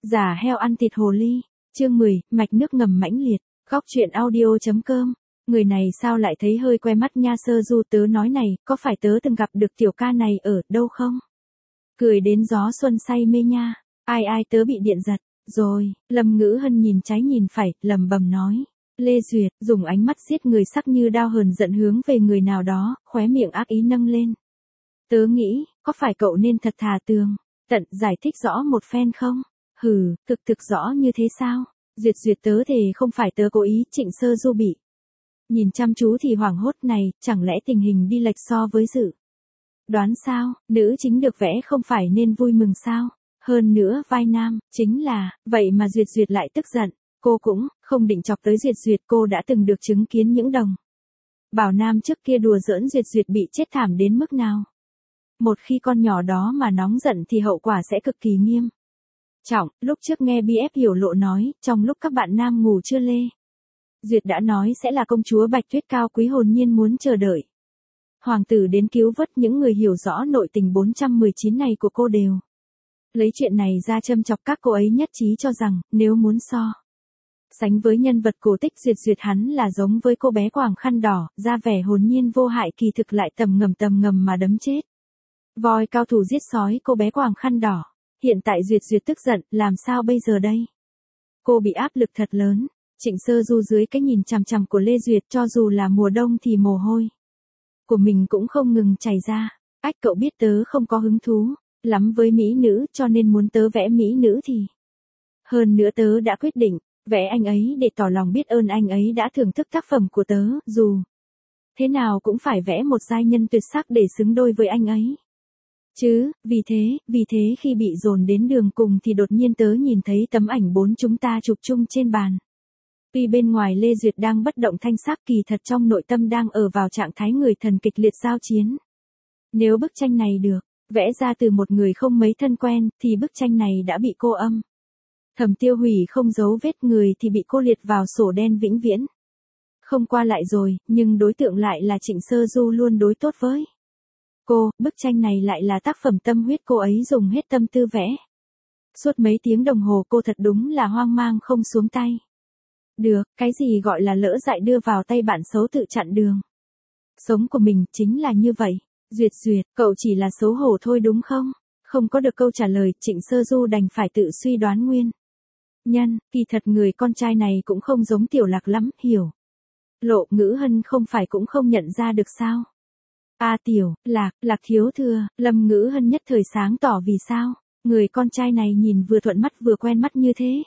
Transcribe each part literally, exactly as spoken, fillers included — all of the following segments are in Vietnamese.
Giả heo ăn thịt hồ ly. Chương mười, mạch nước ngầm mãnh liệt. Góc truyện audio.com. Người này sao lại thấy hơi que mắt nha. Sơ Du, tớ nói này, có phải tớ từng gặp được tiểu ca này ở đâu không? Cười đến gió xuân say mê nha. Ai ai tớ bị điện giật. Rồi, Lâm Ngữ Hân nhìn trái nhìn phải, lầm bầm nói. Lê Duyệt, dùng ánh mắt giết người sắc như đao hờn giận hướng về người nào đó, khóe miệng ác ý nâng lên. Tớ nghĩ, có phải cậu nên thật thà tường, tận giải thích rõ một phen không? Hừ, thực thực rõ như thế sao? Duyệt Duyệt tớ thề không phải tớ cố ý. Trịnh Sơ Du bị nhìn chăm chú thì hoảng hốt này, chẳng lẽ tình hình đi lệch so với dự đoán sao? Nữ chính được vẽ không phải nên vui mừng sao? Hơn nữa vai nam, chính là, vậy mà Duyệt Duyệt lại tức giận. Cô cũng không định chọc tới Duyệt Duyệt, cô đã từng được chứng kiến những đồng bảo nam trước kia đùa giỡn Duyệt Duyệt bị chết thảm đến mức nào. Một khi con nhỏ đó mà nóng giận thì hậu quả sẽ cực kỳ nghiêm trọng. Lúc trước nghe bê ép Hiểu Lộ nói, trong lúc các bạn nam ngủ chưa Lê Duyệt đã nói sẽ là công chúa Bạch Tuyết cao quý hồn nhiên muốn chờ đợi hoàng tử đến cứu vớt. Những người hiểu rõ nội tình bốn trăm mười chín này của cô đều lấy chuyện này ra châm chọc các cô ấy, nhất trí cho rằng, nếu muốn so sánh với nhân vật cổ tích Duyệt Duyệt hắn là giống với cô bé quàng khăn đỏ, ra vẻ hồn nhiên vô hại kỳ thực lại tầm ngầm tầm ngầm mà đấm chết voi cao thủ giết sói cô bé quàng khăn đỏ. Hiện tại Duyệt Duyệt tức giận, làm sao bây giờ đây? Cô bị áp lực thật lớn. Trịnh Sơ Du dưới cái nhìn chằm chằm của Lê Duyệt, cho dù là mùa đông thì mồ hôi của mình cũng không ngừng chảy ra. Ách, cậu biết tớ không có hứng thú lắm với mỹ nữ, cho nên muốn tớ vẽ mỹ nữ thì hơn nữa tớ đã quyết định vẽ anh ấy để tỏ lòng biết ơn anh ấy đã thưởng thức tác phẩm của tớ, dù thế nào cũng phải vẽ một giai nhân tuyệt sắc để xứng đôi với anh ấy. Chứ, vì thế, vì thế khi bị dồn đến đường cùng thì đột nhiên tớ nhìn thấy tấm ảnh bốn chúng ta chụp chung trên bàn. Tuy bên ngoài Lê Duyệt đang bất động thanh sắc, kỳ thật trong nội tâm đang ở vào trạng thái người thần kịch liệt giao chiến. Nếu bức tranh này được vẽ ra từ một người không mấy thân quen, thì bức tranh này đã bị cô âm thầm tiêu hủy không dấu vết, người thì bị cô liệt vào sổ đen vĩnh viễn. Không qua lại rồi, nhưng đối tượng lại là Trịnh Sơ Du luôn đối tốt với cô. Bức tranh này lại là tác phẩm tâm huyết cô ấy dùng hết tâm tư vẽ. Suốt mấy tiếng đồng hồ cô thật đúng là hoang mang không xuống tay được. Cái gì gọi là lỡ dại đưa vào tay bạn xấu tự chặn đường sống của mình, chính là như vậy. Duyệt Duyệt, cậu chỉ là xấu hổ thôi đúng không? Không có được câu trả lời, Trịnh Sơ Du đành phải tự suy đoán nguyên nhân. Kỳ thật người con trai này cũng không giống Tiểu Lạc lắm. Hiểu Lộ, Ngữ Hân không phải cũng không nhận ra được sao? A à, Tiểu Lạc, Lạc thiếu thừa. Lâm Ngữ Hân nhất thời sáng tỏ vì sao người con trai này nhìn vừa thuận mắt vừa quen mắt như thế.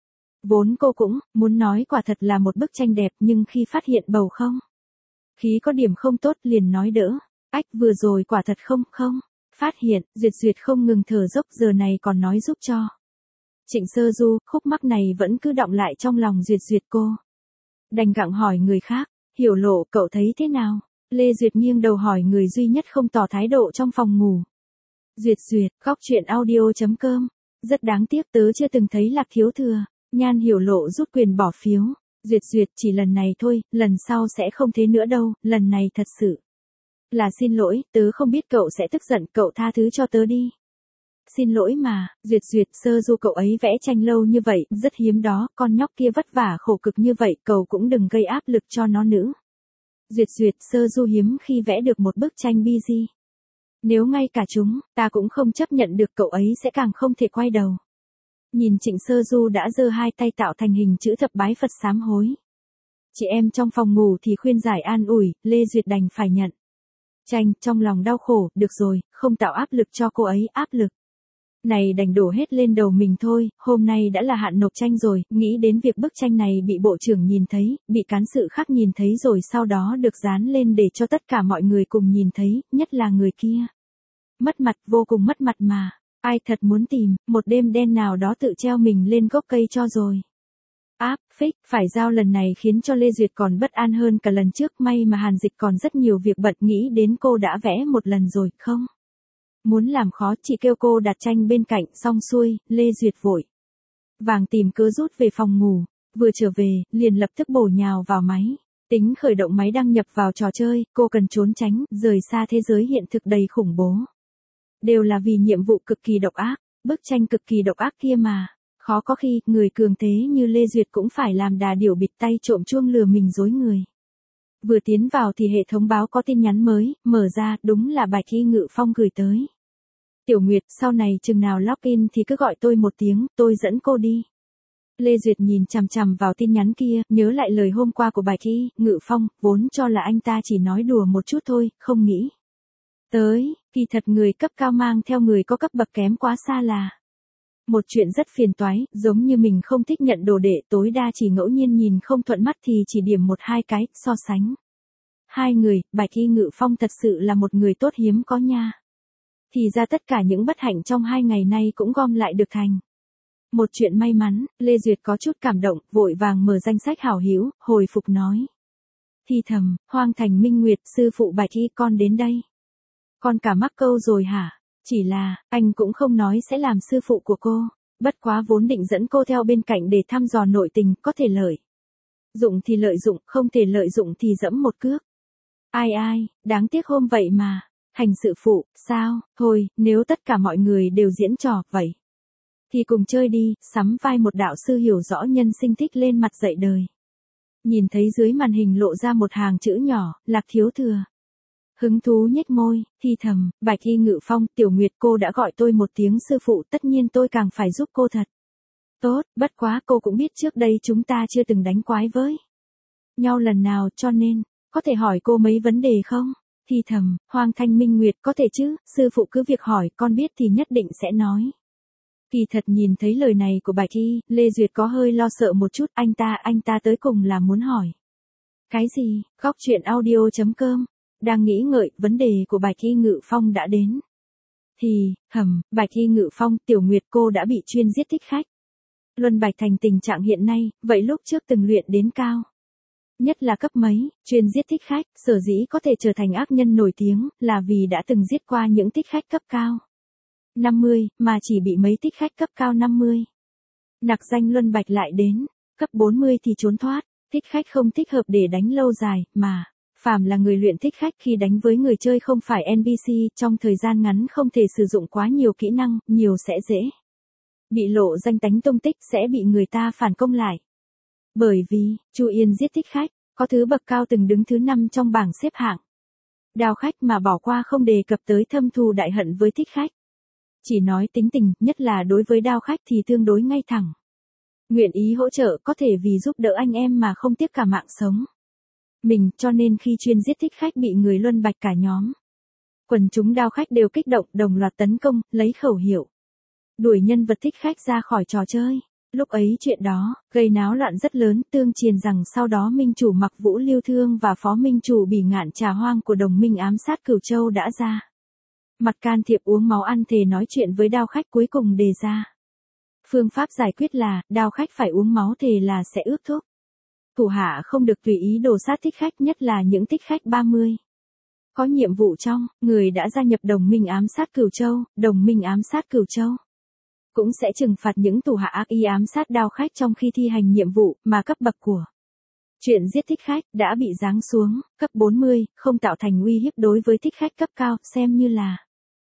Vốn cô cũng muốn nói quả thật là một bức tranh đẹp, nhưng khi phát hiện bầu không khí có điểm không tốt liền nói đỡ. Ách, vừa rồi quả thật không không phát hiện. Duyệt Duyệt không ngừng thở dốc, giờ này còn nói giúp cho Trịnh Sơ Du. Khúc mắc này vẫn cứ đọng lại trong lòng Duyệt Duyệt, cô đành gặng hỏi người khác. Hiểu Lộ, cậu thấy thế nào? Lê Duyệt nghiêng đầu hỏi người duy nhất không tỏ thái độ trong phòng ngủ. Duyệt Duyệt, góc truyện audio.com. Rất đáng tiếc tớ chưa từng thấy Lạc thiếu thừa. Nhan Hiểu Lộ rút quyền bỏ phiếu. Duyệt Duyệt, chỉ lần này thôi, lần sau sẽ không thế nữa đâu, lần này thật sự là xin lỗi, tớ không biết cậu sẽ tức giận, cậu tha thứ cho tớ đi. Xin lỗi mà. Duyệt Duyệt, Sơ Du cậu ấy vẽ tranh lâu như vậy, rất hiếm đó, con nhóc kia vất vả khổ cực như vậy, cậu cũng đừng gây áp lực cho nó nữa. Duyệt Duyệt, Sơ Du hiếm khi vẽ được một bức tranh bi di. Nếu ngay cả chúng ta cũng không chấp nhận được, cậu ấy sẽ càng không thể quay đầu. Nhìn Trịnh Sơ Du đã giơ hai tay tạo thành hình chữ thập bái Phật sám hối. Chị em trong phòng ngủ thì khuyên giải an ủi, Lê Duyệt đành phải nhận tranh, trong lòng đau khổ. Được rồi, không tạo áp lực cho cô ấy, áp lực này đành đổ hết lên đầu mình thôi. Hôm nay đã là hạn nộp tranh rồi, nghĩ đến việc bức tranh này bị bộ trưởng nhìn thấy, bị cán sự khác nhìn thấy rồi sau đó được dán lên để cho tất cả mọi người cùng nhìn thấy, nhất là người kia. Mất mặt, vô cùng mất mặt mà. Ai thật muốn tìm một đêm đen nào đó tự treo mình lên gốc cây cho rồi. Áp, phích, phải giao lần này khiến cho Lê Duyệt còn bất an hơn cả lần trước. May mà Hàn Dịch còn rất nhiều việc bận, nghĩ đến cô đã vẽ một lần rồi, không muốn làm khó, chị kêu cô đặt tranh bên cạnh. Xong xuôi, Lê Duyệt vội vàng tìm cớ rút về phòng ngủ. Vừa trở về, liền lập tức bổ nhào vào máy tính khởi động máy đăng nhập vào trò chơi. Cô cần trốn tránh, rời xa thế giới hiện thực đầy khủng bố. Đều là vì nhiệm vụ cực kỳ độc ác, bức tranh cực kỳ độc ác kia mà. Khó có khi, người cường thế như Lê Duyệt cũng phải làm đà điểu bịt tay trộm chuông lừa mình dối người. Vừa tiến vào thì hệ thống báo có tin nhắn mới, mở ra, đúng là Bạch Y Ngự Phong gửi tới. Tiểu Nguyệt, sau này chừng nào login thì cứ gọi tôi một tiếng, tôi dẫn cô đi. Lê Duyệt nhìn chằm chằm vào tin nhắn kia, nhớ lại lời hôm qua của Bạch Y Ngự Phong, vốn cho là anh ta chỉ nói đùa một chút thôi, không nghĩ tới, kỳ thật người cấp cao mang theo người có cấp bậc kém quá xa là một chuyện rất phiền toái, giống như mình không thích nhận đồ đệ, tối đa chỉ ngẫu nhiên nhìn không thuận mắt thì chỉ điểm một hai cái, so sánh. Hai người, Bạch Y Ngự Phong thật sự là một người tốt hiếm có nha. Thì ra tất cả những bất hạnh trong hai ngày nay cũng gom lại được thành một chuyện may mắn. Lê Duyệt có chút cảm động, vội vàng mở danh sách hảo hữu, hồi phục nói. Thì thầm, Hoang Thành Minh Nguyệt, sư phụ Bạch Y con đến đây. Con cả mắc câu rồi hả? Chỉ là, anh cũng không nói sẽ làm sư phụ của cô, bất quá vốn định dẫn cô theo bên cạnh để thăm dò nội tình, có thể lợi dụng thì lợi dụng, không thể lợi dụng thì dẫm một cước. Ai ai, đáng tiếc hôm vậy mà, hành sự phụ, sao, thôi, nếu tất cả mọi người đều diễn trò, vậy thì cùng chơi đi, sắm vai một đạo sư hiểu rõ nhân sinh thích lên mặt dạy đời. Nhìn thấy dưới màn hình lộ ra một hàng chữ nhỏ, Lạc Thiếu Thừa. Hứng thú nhếch môi, thì thầm, Bạch Y Ngự Phong, Tiểu Nguyệt cô đã gọi tôi một tiếng sư phụ, tất nhiên tôi càng phải giúp cô thật tốt, bất quá cô cũng biết trước đây chúng ta chưa từng đánh quái với nhau lần nào, cho nên, có thể hỏi cô mấy vấn đề không? Thì thầm, Hoàng Thanh Minh Nguyệt, có thể chứ, sư phụ cứ việc hỏi, con biết thì nhất định sẽ nói. Kỳ thật nhìn thấy lời này của Bạch Y, Lê Duyệt có hơi lo sợ một chút, anh ta, anh ta tới cùng là muốn hỏi. Cái gì? Góc truyện audio chấm com. Đang nghĩ ngợi, vấn đề của Bạch Y Ngự Phong đã đến. Thì, hầm, Bạch Y Ngự Phong, Tiểu Nguyệt cô đã bị chuyên giết thích khách Luân Bạch thành tình trạng hiện nay, vậy lúc trước từng luyện đến cao nhất là cấp mấy, chuyên giết thích khách, sở dĩ có thể trở thành ác nhân nổi tiếng, là vì đã từng giết qua những thích khách cấp cao năm mươi, mà chỉ bị mấy thích khách cấp cao năm mươi nặc danh Luân Bạch lại đến cấp bốn mươi thì trốn thoát, thích khách không thích hợp để đánh lâu dài, mà phàm là người luyện thích khách khi đánh với người chơi không phải en pê xê, trong thời gian ngắn không thể sử dụng quá nhiều kỹ năng, nhiều sẽ dễ bị lộ danh tánh tung tích, sẽ bị người ta phản công lại. Bởi vì, Chu Yên giết thích khách, có thứ bậc cao từng đứng thứ năm trong bảng xếp hạng đao khách mà bỏ qua không đề cập tới thâm thù đại hận với thích khách. Chỉ nói tính tình, nhất là đối với đao khách thì tương đối ngay thẳng. Nguyện ý hỗ trợ, có thể vì giúp đỡ anh em mà không tiếc cả mạng sống mình, cho nên khi chuyên giết thích khách bị người Luân Bạch cả nhóm quần chúng đao khách đều kích động, đồng loạt tấn công, lấy khẩu hiệu đuổi nhân vật thích khách ra khỏi trò chơi. Lúc ấy chuyện đó gây náo loạn rất lớn, tương truyền rằng sau đó minh chủ Mặc Vũ Lưu Thương và phó minh chủ Bỉ Ngạn Trà Hoang của đồng minh ám sát Cửu Châu đã ra mặt can thiệp uống máu ăn thề nói chuyện với đao khách, cuối cùng đề ra phương pháp giải quyết là đao khách phải uống máu thề là sẽ ước thúc thủ hạ không được tùy ý đổ sát thích khách, nhất là những thích khách ba mươi có nhiệm vụ trong người đã gia nhập đồng minh ám sát Cửu Châu. Đồng minh ám sát Cửu Châu cũng sẽ trừng phạt những thủ hạ ác ý ám sát đao khách trong khi thi hành nhiệm vụ, mà cấp bậc của chuyện giết thích khách đã bị giáng xuống cấp bốn mươi, không tạo thành uy hiếp đối với thích khách cấp cao, xem như là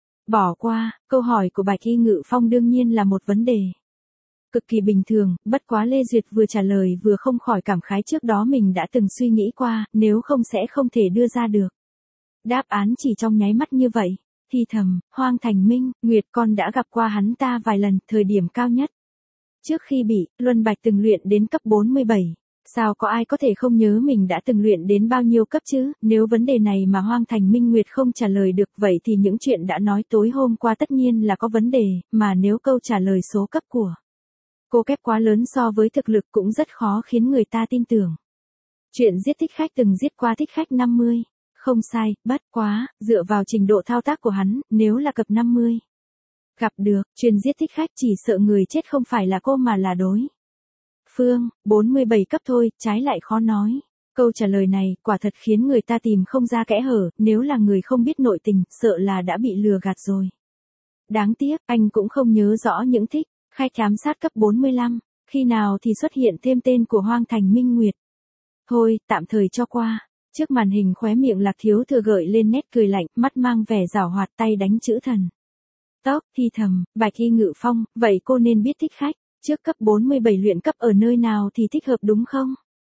bỏ qua. Câu hỏi của Bạch Y Ngự Phong đương nhiên là một vấn đề cực kỳ bình thường, bất quá Lê Duyệt vừa trả lời vừa không khỏi cảm khái, trước đó mình đã từng suy nghĩ qua, nếu không sẽ không thể đưa ra được đáp án chỉ trong nháy mắt như vậy. Thì thầm, Hoang Thành Minh Nguyệt, con đã gặp qua hắn ta vài lần, thời điểm cao nhất trước khi bị Luân Bạch từng luyện đến cấp bốn mươi bảy. Sao có ai có thể không nhớ mình đã từng luyện đến bao nhiêu cấp chứ? Nếu vấn đề này mà Hoang Thành Minh Nguyệt không trả lời được, vậy thì những chuyện đã nói tối hôm qua tất nhiên là có vấn đề, mà nếu câu trả lời số cấp của cô kép quá lớn so với thực lực cũng rất khó khiến người ta tin tưởng. Chuyện giết thích khách từng giết qua thích khách năm mươi. Không sai, bất quá, dựa vào trình độ thao tác của hắn, nếu là cấp năm mươi gặp được, chuyên giết thích khách, chỉ sợ người chết không phải là cô mà là đối phương, bốn mươi bảy cấp thôi, trái lại khó nói. Câu trả lời này, quả thật khiến người ta tìm không ra kẽ hở, nếu là người không biết nội tình, sợ là đã bị lừa gạt rồi. Đáng tiếc, anh cũng không nhớ rõ những thích khách ám sát cấp bốn mươi lăm, khi nào thì xuất hiện thêm tên của Hoang Thành Minh Nguyệt. Thôi, tạm thời cho qua. Trước màn hình khóe miệng Lạc Thiếu Thừa gợi lên nét cười lạnh, mắt mang vẻ giảo hoạt, tay đánh chữ thần tốc, thì thầm, Bạch Y Ngự Phong, vậy cô nên biết thích khách Trước cấp bốn mươi bảy luyện cấp ở nơi nào thì thích hợp đúng không?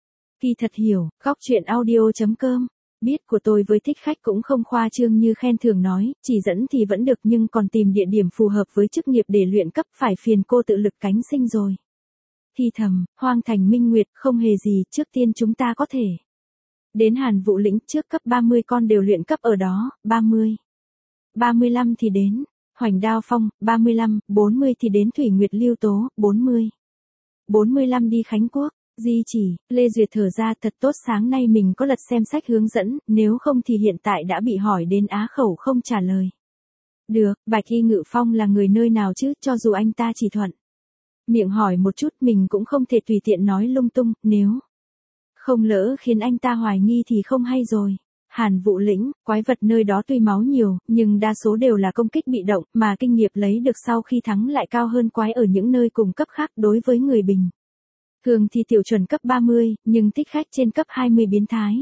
Kỳ thật hiểu, góc chuyện audio.com. Biết của tôi với thích khách cũng không khoa trương như khen thường nói, chỉ dẫn thì vẫn được nhưng còn tìm địa điểm phù hợp với chức nghiệp để luyện cấp phải phiền cô tự lực cánh sinh rồi. Thì thầm, Hoang Thành Minh Nguyệt không hề gì, trước tiên chúng ta có thể đến Hàn Vũ Lĩnh, trước cấp ba mươi con đều luyện cấp ở đó, ba mươi. ba mươi lăm thì đến Hoành Đao Phong, ba mươi lăm, bốn mươi thì đến Thủy Nguyệt Lưu Tố, bốn mươi. bốn mươi lăm đi Khánh Quốc, Di Chỉ, Lê Duyệt thở ra thật tốt sáng nay mình có lật xem sách hướng dẫn, nếu không thì hiện tại đã bị hỏi đến á khẩu không trả lời. Được, Bạch Y Ngự Phong là người nơi nào chứ, cho dù anh ta chỉ thuận miệng hỏi một chút mình cũng không thể tùy tiện nói lung tung, nếu không lỡ khiến anh ta hoài nghi thì không hay rồi. Hàn Vũ Lĩnh, quái vật nơi đó tuy máu nhiều, nhưng đa số đều là công kích bị động, mà kinh nghiệm lấy được sau khi thắng lại cao hơn quái ở những nơi cùng cấp khác đối với người bình thường thì tiểu chuẩn cấp ba mươi, nhưng thích khách trên cấp hai mươi biến thái.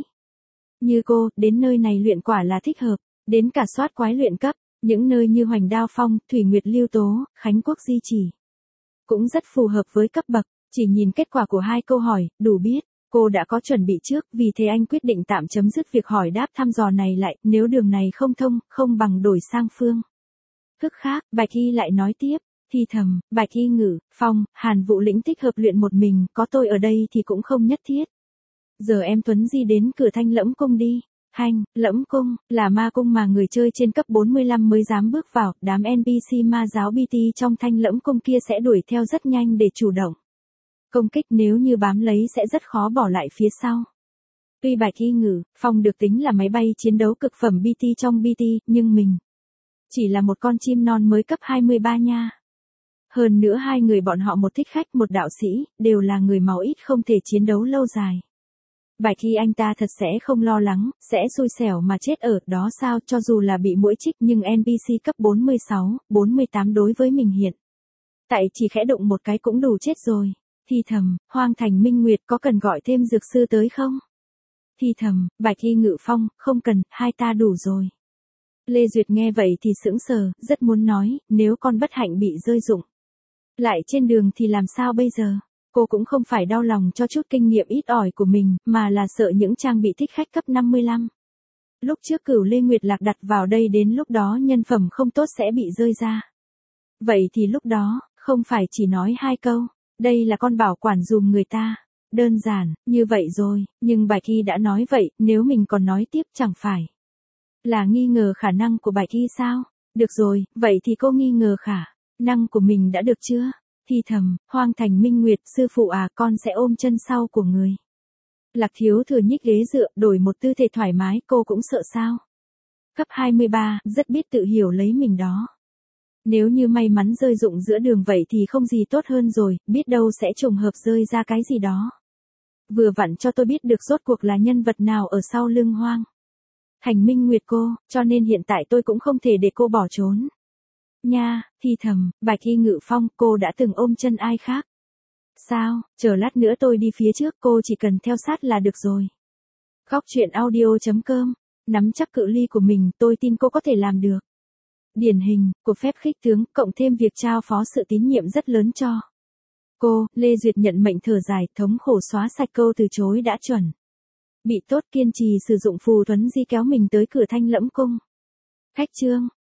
Như cô, đến nơi này luyện quả là thích hợp, đến cả soát quái luyện cấp, những nơi như Hoành Đao Phong, Thủy Nguyệt Lưu Tố, Khánh Quốc Di Chỉ cũng rất phù hợp với cấp bậc, chỉ nhìn kết quả của hai câu hỏi, đủ biết. Cô đã có chuẩn bị trước, vì thế anh quyết định tạm chấm dứt việc hỏi đáp thăm dò này lại, nếu đường này không thông, không bằng đổi sang phương thức khác. Bạch Y lại nói tiếp, thì thầm, Bạch Y Ngự Phong, Hàn Vũ Lĩnh thích hợp luyện một mình, có tôi ở đây thì cũng không nhất thiết. Giờ em Tuấn Di đến cửa Thanh Lẫm Cung đi. Thanh Lẫm Cung là ma cung mà người chơi trên cấp bốn mươi lăm mới dám bước vào, đám en pê xê ma giáo bê tê trong Thanh Lẫm Cung kia sẽ đuổi theo rất nhanh để chủ động công kích, nếu như bám lấy sẽ rất khó bỏ lại phía sau. Tuy Bạch Y Ngự Phong được tính là máy bay chiến đấu cực phẩm bê tê trong bê tê, nhưng mình chỉ là một con chim non mới cấp hai mươi ba nha. Hơn nữa hai người bọn họ, một thích khách một đạo sĩ, đều là người máu ít không thể chiến đấu lâu dài. Bạch Y anh ta thật sẽ không lo lắng, sẽ xui xẻo mà chết ở đó sao, cho dù là bị muỗi chích nhưng en pê xê cấp bốn mươi sáu, bốn mươi tám đối với mình hiện tại chỉ khẽ đụng một cái cũng đủ chết rồi. Thì thầm, Hoang Thành Minh Nguyệt có cần gọi thêm dược sư tới không? Thì thầm, Bạch Y Ngự Phong, không cần, hai ta đủ rồi. Lê Duyệt nghe vậy thì sững sờ, rất muốn nói, nếu con bất hạnh bị rơi rụng lại trên đường thì làm sao bây giờ? Cô cũng không phải đau lòng cho chút kinh nghiệm ít ỏi của mình, mà là sợ những trang bị thích khách cấp năm mươi lăm. Lúc trước Cửu Lê Nguyệt Lạc đặt vào đây đến lúc đó nhân phẩm không tốt sẽ bị rơi ra. Vậy thì lúc đó, không phải chỉ nói hai câu. Đây là con bảo quản dùm người ta. Đơn giản, như vậy rồi, nhưng Bạch Y đã nói vậy, nếu mình còn nói tiếp chẳng phải là nghi ngờ khả năng của Bạch Y sao? Được rồi, vậy thì cô nghi ngờ khả năng của mình đã được chưa? Thì thầm, Hoang Thành Minh Nguyệt, sư phụ à, con sẽ ôm chân sau của người. Lạc Thiếu thừa nhích ghế dựa, đổi một tư thế thoải mái, cô cũng sợ sao? Cấp hai mươi ba, rất biết tự hiểu lấy mình đó. Nếu như may mắn rơi rụng giữa đường vậy thì không gì tốt hơn rồi, biết đâu sẽ trùng hợp rơi ra cái gì đó. Vừa vặn cho tôi biết được rốt cuộc là nhân vật nào ở sau lưng Hoang Thành Minh Nguyệt cô, cho nên hiện tại tôi cũng không thể để cô bỏ trốn. Nha, thì thầm, Bạch Y Ngự Phong, cô đã từng ôm chân ai khác? Sao, chờ lát nữa tôi đi phía trước, cô chỉ cần theo sát là được rồi. Góc chuyện audio.com, nắm chắc cự ly của mình, tôi tin cô có thể làm được. Điển hình của phép khích tướng, cộng thêm việc trao phó sự tín nhiệm rất lớn cho cô. Lê Duyệt nhận mệnh thở dài, thống khổ xóa sạch câu từ chối đã chuẩn bị tốt, kiên trì sử dụng phù thuấn di kéo mình tới cửa Thanh Lẫm Cung. Khách trương.